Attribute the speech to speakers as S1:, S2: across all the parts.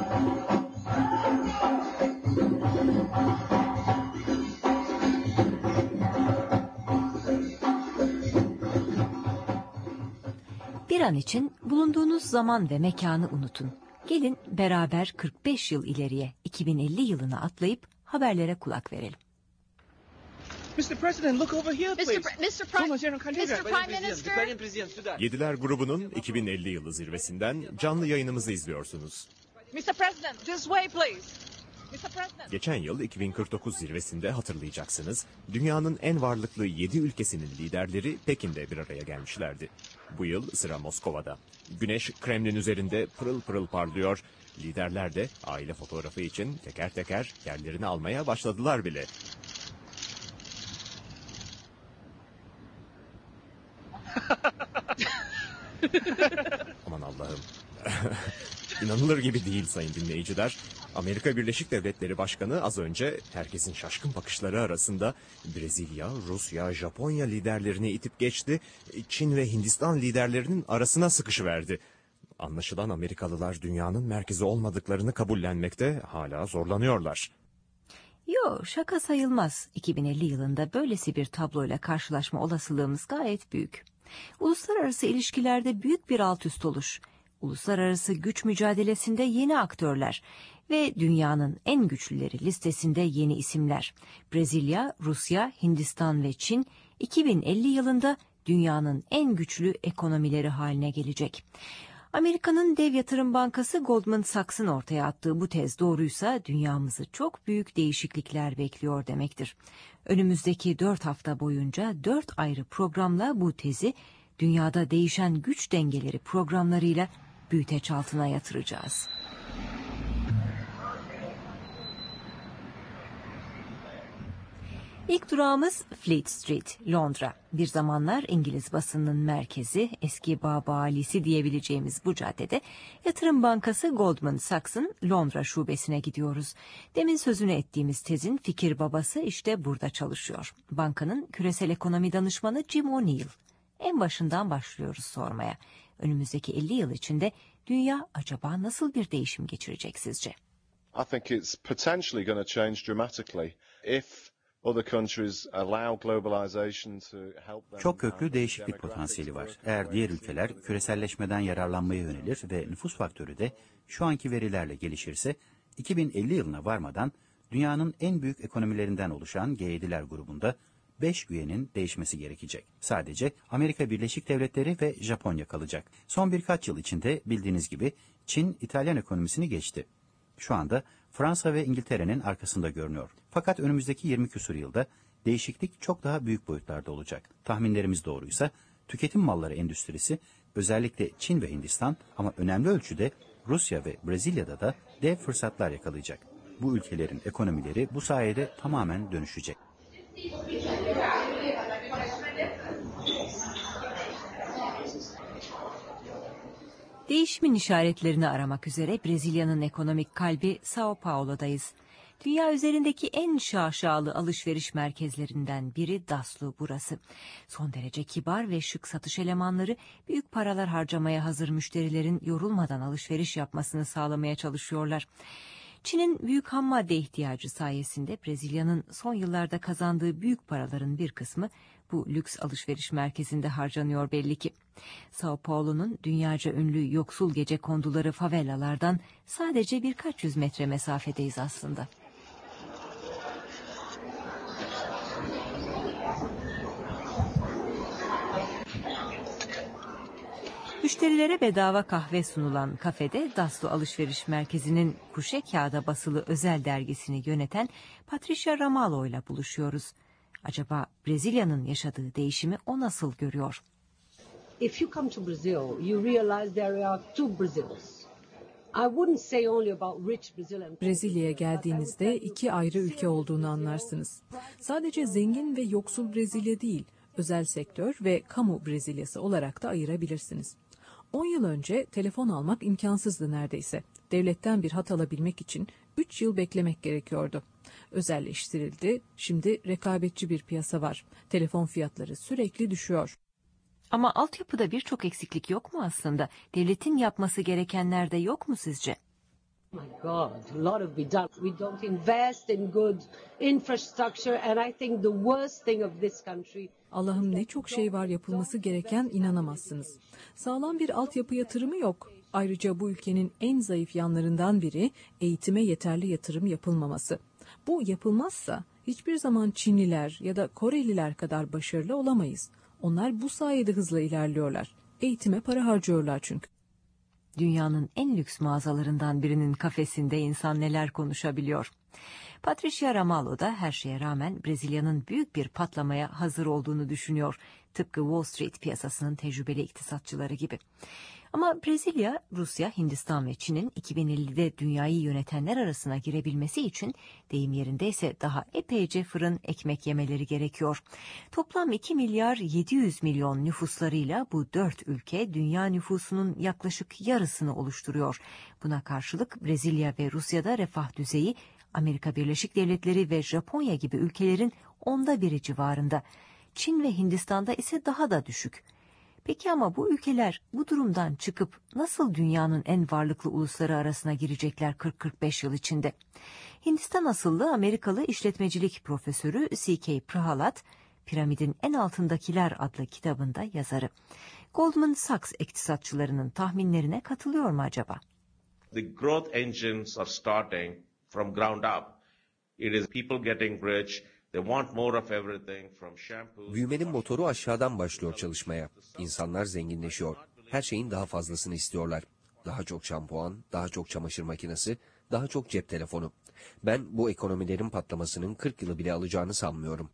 S1: Bir an için bulunduğunuz zaman ve mekanı unutun. Gelin beraber 45 yıl ileriye, 2050 yılına atlayıp haberlere kulak verelim.
S2: Mr. President, look over here, please.
S3: Mr. Prime Minister.
S4: Yediler grubunun 2050 yılı zirvesinden canlı yayınımızı izliyorsunuz.
S3: Mr. President, this way, please.
S4: Geçen yıl 2049 zirvesinde hatırlayacaksınız, dünyanın en varlıklı 7 ülkesinin liderleri Pekin'de bir araya gelmişlerdi. Bu yıl sıra Moskova'da. Güneş Kremlin üzerinde pırıl pırıl parlıyor. Liderler de aile fotoğrafı için teker teker yerlerini almaya başladılar bile. Aman Allah'ım. İnanılır gibi değil sayın dinleyiciler. Amerika Birleşik Devletleri Başkanı az önce herkesin şaşkın bakışları arasında Brezilya, Rusya, Japonya liderlerini itip geçti. Çin ve Hindistan liderlerinin arasına sıkışıverdi. Anlaşılan Amerikalılar dünyanın merkezi olmadıklarını kabullenmekte hala zorlanıyorlar.
S1: Yo, şaka sayılmaz. 2050 yılında böylesi bir tabloyla karşılaşma olasılığımız gayet büyük. Uluslararası ilişkilerde büyük bir altüst oluş, uluslararası güç mücadelesinde yeni aktörler ve dünyanın en güçlüleri listesinde yeni isimler. Brezilya, Rusya, Hindistan ve Çin 2050 yılında dünyanın en güçlü ekonomileri haline gelecek. Amerika'nın dev yatırım bankası Goldman Sachs'ın ortaya attığı bu tez doğruysa dünyamızı çok büyük değişiklikler bekliyor demektir. Önümüzdeki 4 hafta boyunca 4 ayrı programla bu tezi dünyada değişen güç dengeleri programlarıyla büyüteç altına yatıracağız. İlk durağımız Fleet Street, Londra. Bir zamanlar İngiliz basınının merkezi, eski Baba Ali'si diyebileceğimiz bu caddede yatırım bankası Goldman Sachs'ın Londra şubesine gidiyoruz. Demin sözünü ettiğimiz tezin fikir babası işte burada çalışıyor. Bankanın küresel ekonomi danışmanı Jim O'Neill. En başından başlıyoruz sormaya. Önümüzdeki 50 yıl içinde dünya acaba nasıl bir değişim geçirecek sizce?
S5: I think it's potentially going to change dramatically if
S6: çok köklü değişiklik potansiyeli var. Eğer diğer ülkeler küreselleşmeden yararlanmaya yönelir ve nüfus faktörü de şu anki verilerle gelişirse 2050 yılına varmadan dünyanın en büyük ekonomilerinden oluşan G7'ler grubunda 5 üyenin değişmesi gerekecek. Sadece Amerika Birleşik Devletleri ve Japonya kalacak. Son birkaç yıl içinde bildiğiniz gibi Çin İtalyan ekonomisini geçti. Şu anda Fransa ve İngiltere'nin arkasında görünüyor. Fakat önümüzdeki 20 küsur yılda değişiklik çok daha büyük boyutlarda olacak. Tahminlerimiz doğruysa tüketim malları endüstrisi özellikle Çin ve Hindistan ama önemli ölçüde Rusya ve Brezilya'da da dev fırsatlar yakalayacak. Bu ülkelerin ekonomileri bu sayede tamamen dönüşecek.
S1: Değişimin işaretlerini aramak üzere Brezilya'nın ekonomik kalbi São Paulo'dayız. Dünya üzerindeki en şaşalı alışveriş merkezlerinden biri Daslu burası. Son derece kibar ve şık satış elemanları büyük paralar harcamaya hazır müşterilerin yorulmadan alışveriş yapmasını sağlamaya çalışıyorlar. Çin'in büyük hammadde ihtiyacı sayesinde Brezilya'nın son yıllarda kazandığı büyük paraların bir kısmı bu lüks alışveriş merkezinde harcanıyor belli ki. São Paulo'nun dünyaca ünlü yoksul gecekonduları favelalardan sadece birkaç yüz metre mesafedeyiz aslında. Müşterilere bedava kahve sunulan kafede Daslu Alışveriş Merkezi'nin kuşe kağıda basılı özel dergisini yöneten Patricia Ramalho ile buluşuyoruz. Acaba Brezilya'nın yaşadığı değişimi o nasıl görüyor?
S7: If you come to Brazil, you realize there are two Brazils. I wouldn't say only about rich Brazilian.
S8: Brezilya'ya geldiğinizde iki ayrı ülke olduğunu anlarsınız. Sadece zengin ve yoksul Brezilya değil, özel sektör ve kamu Brezilyası olarak da ayırabilirsiniz. 10 yıl önce telefon almak imkansızdı neredeyse. Devletten bir hat alabilmek için 3 yıl beklemek gerekiyordu. Özelleştirildi, şimdi rekabetçi bir piyasa var. Telefon fiyatları sürekli düşüyor.
S1: Ama altyapıda birçok eksiklik yok mu aslında? Devletin yapması gerekenler de yok mu sizce?
S7: My God, a lot of be done. We don't invest in good infrastructure, and I think the worst thing of this country.
S8: Allah'ım ne çok şey var yapılması gereken, inanamazsınız. Sağlam bir altyapı yatırımı yok. Ayrıca bu ülkenin en zayıf yanlarından biri eğitime yeterli yatırım yapılmaması. Bu yapılmazsa hiçbir zaman Çinliler ya da Koreliler kadar başarılı olamayız. Onlar bu sayede hızla ilerliyorlar. Eğitime para harcıyorlar çünkü.
S1: Dünyanın en lüks mağazalarından birinin kafesinde insan neler konuşabiliyor. Patricia Ramalho da her şeye rağmen Brezilya'nın büyük bir patlamaya hazır olduğunu düşünüyor. Tıpkı Wall Street piyasasının tecrübeli iktisatçıları gibi. Ama Brezilya, Rusya, Hindistan ve Çin'in 2050'de dünyayı yönetenler arasına girebilmesi için deyim yerindeyse daha epeyce fırın ekmek yemeleri gerekiyor. Toplam 2 milyar 700 milyon nüfuslarıyla bu 4 ülke dünya nüfusunun yaklaşık yarısını oluşturuyor. Buna karşılık Brezilya ve Rusya'da refah düzeyi Amerika Birleşik Devletleri ve Japonya gibi ülkelerin 1/10 civarında. Çin ve Hindistan'da ise daha da düşük. Peki ama bu ülkeler bu durumdan çıkıp nasıl dünyanın en varlıklı ulusları arasına girecekler 40-45 yıl içinde? Hindistan asıllı Amerikalı işletmecilik profesörü C.K. Prahalad, Piramidin En Altındakiler adlı kitabında yazarı. Goldman Sachs iktisatçılarının tahminlerine katılıyor mu acaba?
S9: The growth engines are starting from ground up. It is people getting rich. They want more of everything from shampoo.
S10: Büyümenin motoru aşağıdan başlıyor çalışmaya. İnsanlar zenginleşiyor. Her şeyin daha fazlasını istiyorlar. Daha çok şampuan, daha çok çamaşır makinesi, daha çok cep telefonu. Ben bu ekonomilerin patlamasının 40 yılı bile alacağını sanmıyorum.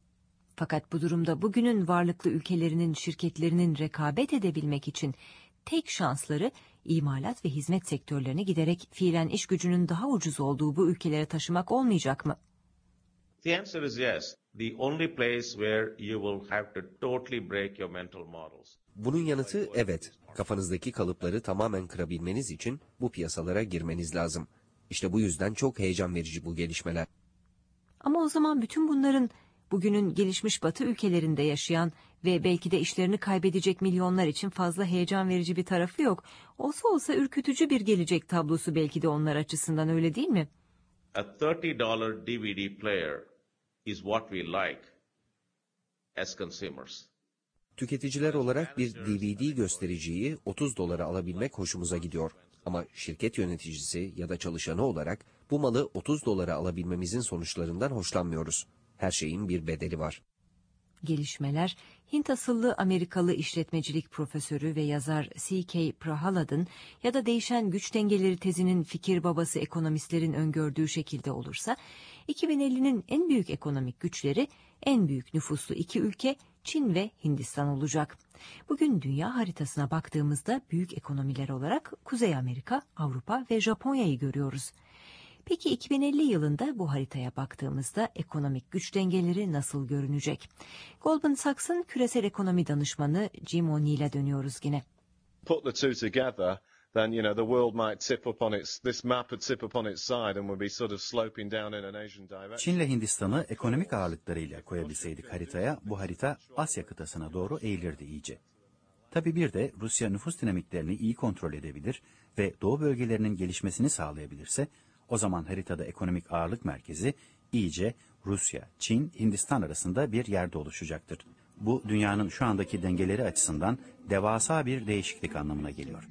S1: Fakat bu durumda bugünün varlıklı ülkelerinin şirketlerinin rekabet edebilmek için tek şansları imalat ve hizmet sektörlerini giderek fiilen iş gücünün daha ucuz olduğu bu ülkelere taşımak olmayacak mı?
S9: The answer is yes. The only place where you will have to totally break your mental models.
S10: Bunun yanıtı evet. Kafanızdaki kalıpları tamamen kırabilmeniz için bu piyasalara girmeniz lazım. İşte bu yüzden çok heyecan verici bu gelişmeler.
S1: Ama o zaman bütün bunların bugünün gelişmiş Batı ülkelerinde yaşayan ve belki de işlerini kaybedecek milyonlar için fazla heyecan verici bir tarafı yok. Olsa ürkütücü bir gelecek tablosu belki de onlar açısından, öyle değil mi?
S9: A $30 DVD player is what we like as consumers.
S10: Tüketiciler olarak bir DVD göstericiyi $30 alabilmek hoşumuza gidiyor. Ama şirket yöneticisi ya da çalışanı olarak bu malı $30 alabilmemizin sonuçlarından hoşlanmıyoruz. Her şeyin bir bedeli var.
S1: Gelişmeler, Hint asıllı Amerikalı işletmecilik profesörü ve yazar C.K. Prahalad'ın ya da değişen güç dengeleri tezinin fikir babası ekonomistlerin öngördüğü şekilde olursa, 2050'nin en büyük ekonomik güçleri en büyük nüfuslu iki ülke Çin ve Hindistan olacak. Bugün dünya haritasına baktığımızda büyük ekonomiler olarak Kuzey Amerika, Avrupa ve Japonya'yı görüyoruz. Peki 2050 yılında bu haritaya baktığımızda ekonomik güç dengeleri nasıl görünecek? Goldman Sachs'ın küresel ekonomi danışmanı Jim O'Neill'e dönüyoruz yine.
S5: Put the two together, then the world might tip up on this map would tip up on its side and would be sort of sloping down in an Asian direction.
S6: Çin'le Hindistan'ı ekonomik ağırlıklarıyla koyabilseydik haritaya, bu harita Asya kıtasına doğru eğilirdi iyice. Tabii bir de Rusya nüfus dinamiklerini iyi kontrol edebilir ve doğu bölgelerinin gelişmesini sağlayabilirse, o zaman haritada ekonomik ağırlık merkezi iyice Rusya, Çin, Hindistan arasında bir yerde oluşacaktır. Bu dünyanın şu andaki dengeleri açısından devasa bir değişiklik anlamına geliyor.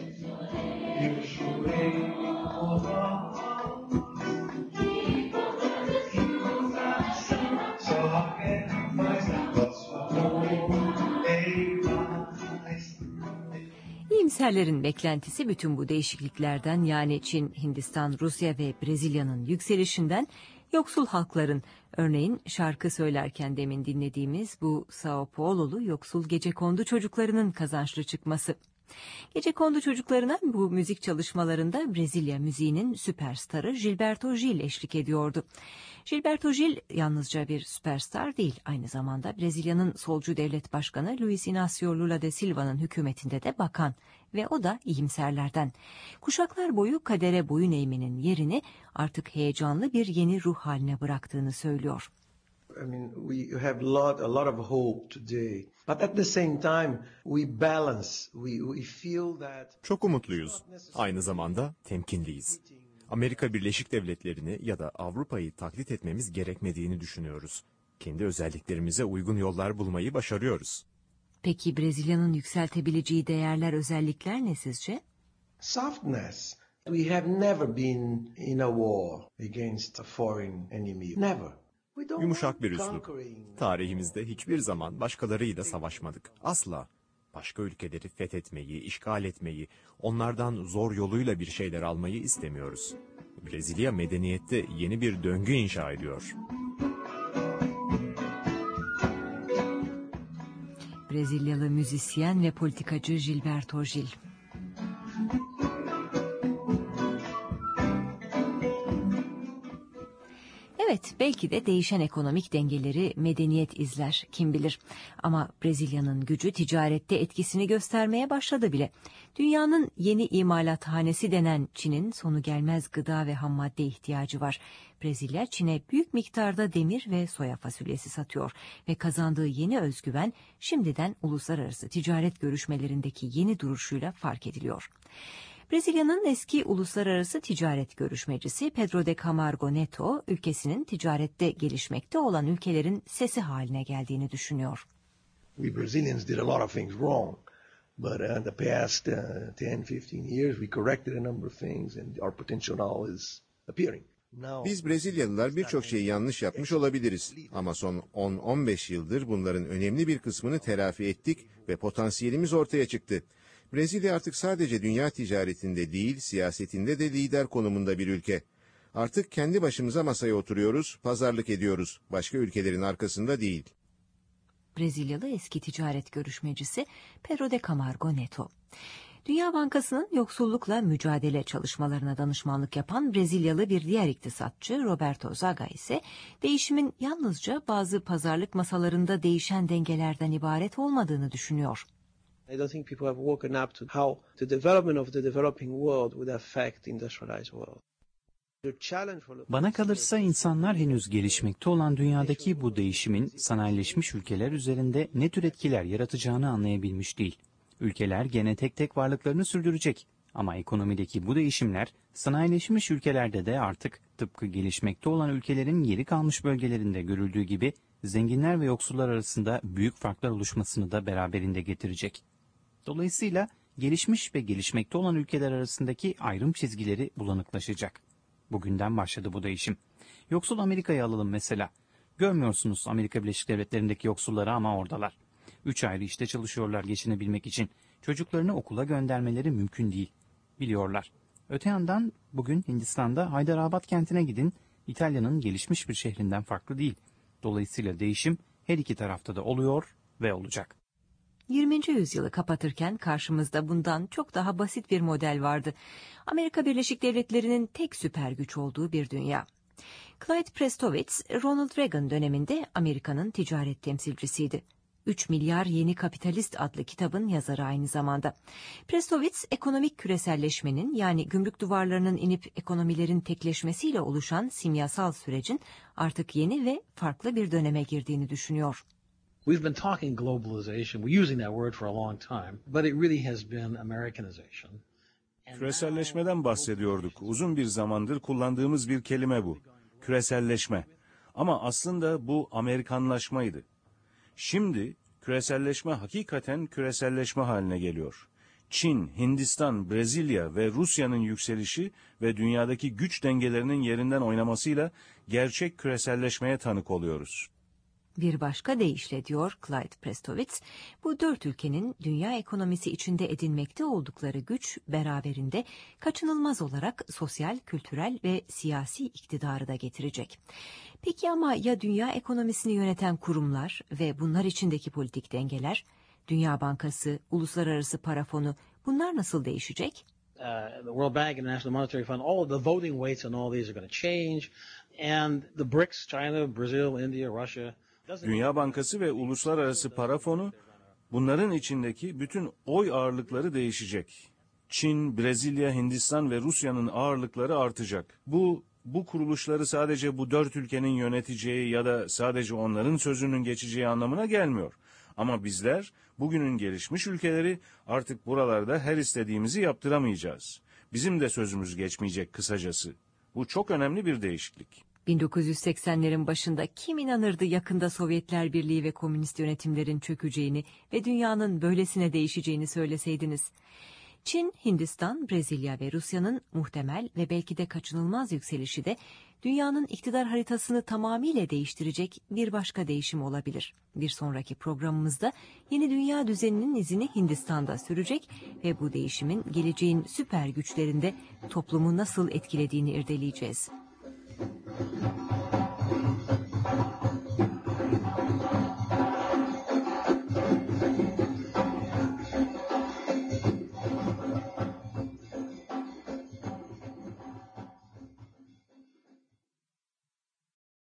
S1: İyimserlerin beklentisi bütün bu değişikliklerden, yani Çin, Hindistan, Rusya ve Brezilya'nın yükselişinden, yoksul halkların, örneğin şarkı söylerken demin dinlediğimiz bu Sao Paulo'lu yoksul gecekondu çocuklarının kazançlı çıkması. Gecekondu çocuklarına bu müzik çalışmalarında Brezilya müziğinin süperstarı Gilberto Gil eşlik ediyordu. Gilberto Gil yalnızca bir süperstar değil, aynı zamanda Brezilya'nın solcu devlet başkanı Luiz Inácio Lula da Silva'nın hükümetinde de bakan ve o da iyimserlerden. Kuşaklar boyu kadere boyun eğmenin yerini artık heyecanlı bir yeni ruh haline bıraktığını söylüyor.
S11: I mean, we have a lot of hope today. But at the same time, we balance. We feel that.
S4: Çok umutluyuz. Aynı zamanda temkinliyiz. Amerika Birleşik Devletleri'ni ya da Avrupa'yı taklit etmemiz gerekmediğini düşünüyoruz. Kendi özelliklerimize uygun yollar bulmayı başarıyoruz.
S1: Peki Brezilya'nın yükseltebileceği değerler, özellikler ne sizce?
S11: Softness. We have never been in a war against a foreign enemy. Never.
S4: Yumuşak bir üslup. Tarihimizde hiçbir zaman başkalarıyla savaşmadık. Asla. Başka ülkeleri fethetmeyi, işgal etmeyi, onlardan zor yoluyla bir şeyler almayı istemiyoruz. Brezilya medeniyette yeni bir döngü inşa ediyor.
S1: Brezilyalı müzisyen ve politikacı Gilberto Gil. Evet, belki de değişen ekonomik dengeleri medeniyet izler, kim bilir. Ama Brezilya'nın gücü ticarette etkisini göstermeye başladı bile. Dünyanın yeni imalathanesi denen Çin'in sonu gelmez gıda ve hammadde ihtiyacı var. Brezilya, Çin'e büyük miktarda demir ve soya fasulyesi satıyor ve kazandığı yeni özgüven şimdiden uluslararası ticaret görüşmelerindeki yeni duruşuyla fark ediliyor. Brezilya'nın eski uluslararası ticaret görüşmecisi Pedro de Camargo Neto, ülkesinin ticarette gelişmekte olan ülkelerin sesi haline geldiğini düşünüyor.
S11: We Brazilians did a lot of things wrong, but in the past 10-15 years we corrected a number of things and our potential now is appearing.
S12: Biz Brezilyalılar birçok şeyi yanlış yapmış olabiliriz ama son 10-15 yıldır bunların önemli bir kısmını telafi ettik ve potansiyelimiz ortaya çıktı. Brezilya artık sadece dünya ticaretinde değil, siyasetinde de lider konumunda bir ülke. Artık kendi başımıza masaya oturuyoruz, pazarlık ediyoruz. Başka ülkelerin arkasında değil.
S1: Brezilyalı eski ticaret görüşmecisi Pedro de Camargo Neto. Dünya Bankası'nın yoksullukla mücadele çalışmalarına danışmanlık yapan Brezilyalı bir diğer iktisatçı Roberto Zaga ise değişimin yalnızca bazı pazarlık masalarında değişen dengelerden ibaret olmadığını düşünüyor.
S2: I don't think people have woken up to how the development of the developing world would affect the industrialized world.
S13: Bana kalırsa insanlar henüz gelişmekte olan dünyadaki bu değişimin sanayileşmiş ülkeler üzerinde ne tür etkiler yaratacağını anlayabilmiş değil. Ülkeler gene tek tek varlıklarını sürdürecek ama ekonomideki bu değişimler sanayileşmiş ülkelerde de artık tıpkı gelişmekte olan ülkelerin geri kalmış bölgelerinde görüldüğü gibi zenginler ve yoksullar arasında büyük farklar oluşmasını da beraberinde getirecek. Dolayısıyla gelişmiş ve gelişmekte olan ülkeler arasındaki ayrım çizgileri bulanıklaşacak. Bugünden başladı bu değişim. Yoksul Amerika'yı alalım mesela. Görmüyorsunuz Amerika Birleşik Devletleri'ndeki yoksulları ama oradalar. 3 ayrı işte çalışıyorlar geçinebilmek için. Çocuklarını okula göndermeleri mümkün değil. Biliyorlar. Öte yandan bugün Hindistan'da Hyderabad kentine gidin. İtalya'nın gelişmiş bir şehrinden farklı değil. Dolayısıyla değişim her iki tarafta da oluyor ve olacak.
S1: 20. yüzyılı kapatırken karşımızda bundan çok daha basit bir model vardı. Amerika Birleşik Devletleri'nin tek süper güç olduğu bir dünya. Clyde Prestowitz, Ronald Reagan döneminde Amerika'nın ticaret temsilcisiydi. 3 milyar Yeni Kapitalist adlı kitabın yazarı aynı zamanda. Prestowitz, ekonomik küreselleşmenin yani gümrük duvarlarının inip ekonomilerin tekleşmesiyle oluşan simyasal sürecin artık yeni ve farklı bir döneme girdiğini düşünüyor.
S14: We've been talking globalization. We're using that word for a long time, but it really has been Americanization.
S15: Küreselleşmeden bahsediyorduk. Uzun bir zamandır kullandığımız bir kelime bu. Küreselleşme. Ama aslında bu Amerikanlaşmaydı. Şimdi küreselleşme hakikaten küreselleşme haline geliyor. Çin, Hindistan, Brezilya ve Rusya'nın yükselişi ve dünyadaki güç dengelerinin yerinden oynamasıyla gerçek küreselleşmeye tanık oluyoruz.
S1: Bir başka deyişle diyor Clyde Prestowitz, bu 4 ülkenin dünya ekonomisi içinde edinmekte oldukları güç beraberinde kaçınılmaz olarak sosyal, kültürel ve siyasi iktidarı da getirecek. Peki ama ya dünya ekonomisini yöneten kurumlar ve bunlar içindeki politik dengeler, Dünya Bankası, Uluslararası Para Fonu bunlar nasıl değişecek?
S14: The World Bank and the National Monetary Fund, all the voting weights on all these are going to change, and the BRICS, China, Brazil, India, Russia.
S15: Dünya Bankası ve Uluslararası Para Fonu, bunların içindeki bütün oy ağırlıkları değişecek. Çin, Brezilya, Hindistan ve Rusya'nın ağırlıkları artacak. Bu kuruluşları sadece bu 4 ülkenin yöneteceği ya da sadece onların sözünün geçeceği anlamına gelmiyor. Ama bizler, bugünün gelişmiş ülkeleri artık buralarda her istediğimizi yaptıramayacağız. Bizim de sözümüz geçmeyecek kısacası. Bu çok önemli bir değişiklik.
S1: 1980'lerin başında kim inanırdı yakında Sovyetler Birliği ve komünist yönetimlerin çökeceğini ve dünyanın böylesine değişeceğini söyleseydiniz. Çin, Hindistan, Brezilya ve Rusya'nın muhtemel ve belki de kaçınılmaz yükselişi de dünyanın iktidar haritasını tamamıyla değiştirecek bir başka değişim olabilir. Bir sonraki programımızda yeni dünya düzeninin izini Hindistan'da sürecek ve bu değişimin geleceğin süper güçlerinde toplumu nasıl etkilediğini irdeleyeceğiz.